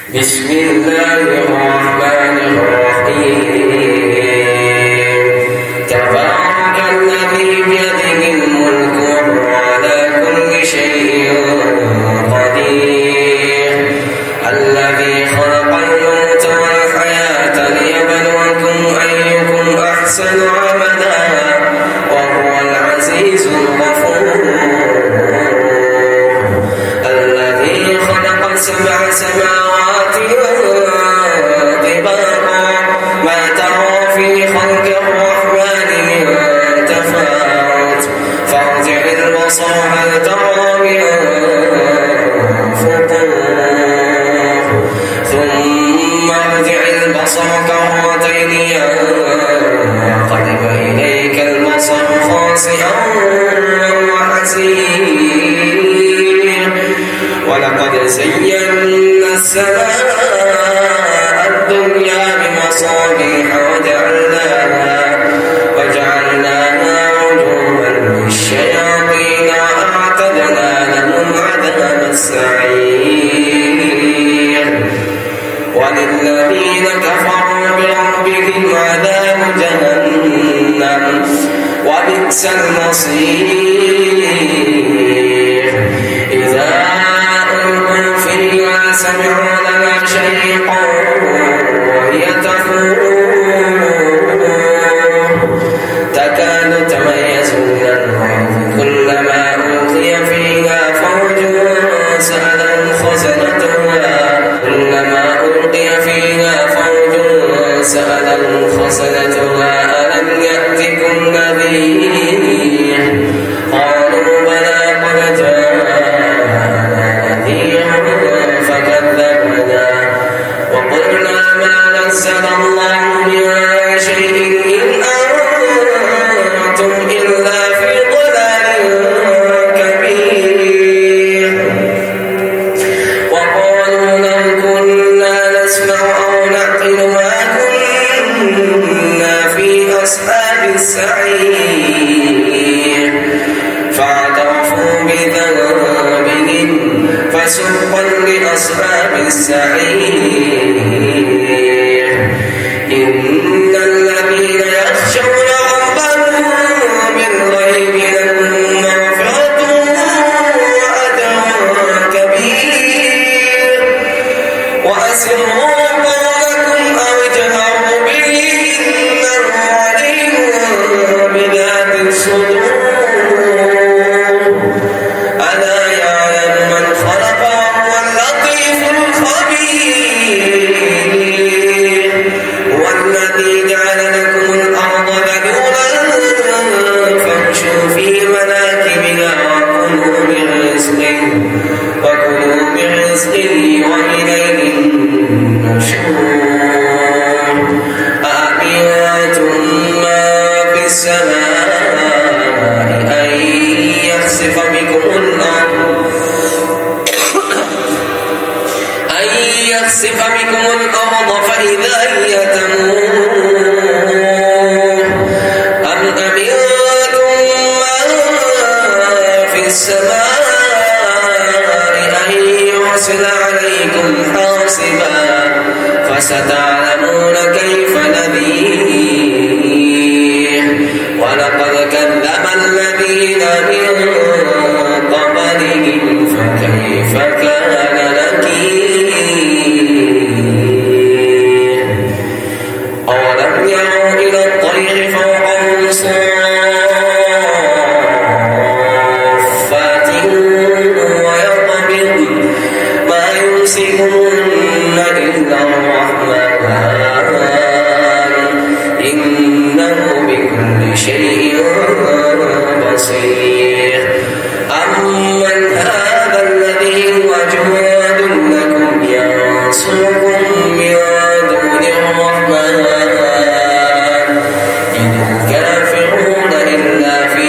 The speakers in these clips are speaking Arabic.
بسم الله الرحمن الرحيم تبارك الذي بيده الملك وهو على كل شيء قدير الذي خلق الموت والحياة ليبلوكم أيكم أحسن عملا وهو العزيز الغفور الذي خلق 7 سماوات طباقا ما ترى في خلق الرحمن من تفاوت فارجع البصر هل ترى من فطور ثم ارجع البصر كرتين ينقلب إليك البصر خاسئا وهو حسير ولقد زينا السماء الدنيا بمصابيح وجعلناها رجوما للشياطين وأعتدنا لهم عذاب السعير وللذين كفروا بربهم عذاب جهنم وبئس المصير إذا ألقوا فيها سمعوا لها شيقا وهي تفور تكاد تميز من الغيظ كلما ألقي فيها فوج سألهم خزنتها ألم يأتكم نذير قالوا بلى قد جاءنا نذير فكذبنا وقلنا ما نزل الله من شيء إن أنتم إلا في ضلال كبير وقالوا لو كنا نسمع أو نعقل ما كنا في أصحاب السعير فاعترفوا بذنبهم فسحقا لأصحاب السعير إن الذين يخشون ربهم بالغيب لهم مغفرة وأجر كبير وأسروا قولكم أو اجهروا به إنه عليم بذات الصدور ألا يعلم من خلق وهو اللطيف الخبير هو الذي جعل لكم الأرض ذلولا فامشوا في مناكبها وكلوا من رزقه وإليه النشور أأمنتم ما في السماء أن يخسف بكم الأرض فإذا هي تمور أم أمنتم ما في السماء أن يرسل عليكم حاصبا فستعلمون كيف نذير ولقد كذب الذين من قبلهم فكيف كان نكير أولم يروا إلى الطير فوقهم صافات ويقبض ما يمسكهن إلا الرحمن إنه بكل شيء بصير أمن هذا الذي هو جواد لكم ينصركم من دون الرحمن إن الكافرون إلا في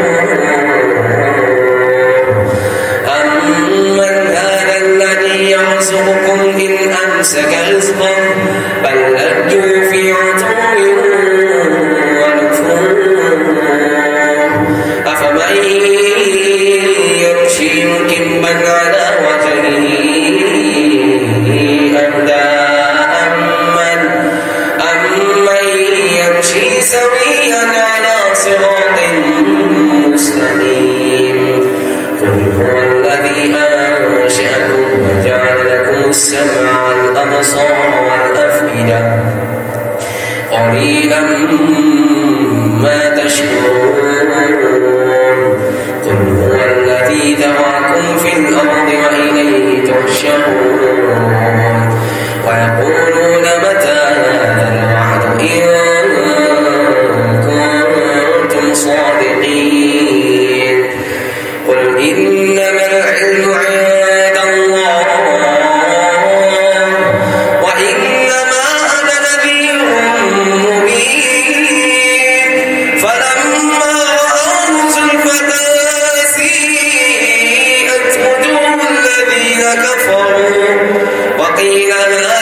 غرور أمن هذا الذي يرزقكم إن أمسك رزقا بل لجوا في عتو ونفور أفمن يمشي مكبا على وجهه السمع والأبصار والأفئدة قليلا ما تشكرون قل هو الذي ذرأكم في الأرض وإليه تحشرون ويقولون متى هذا الوعد إن كنتم صادقين قل إنما العلم عند الله وإنما أنا نذير مبين فلما رأوه زلفة سيئت وجوه الذين كفروا وقيل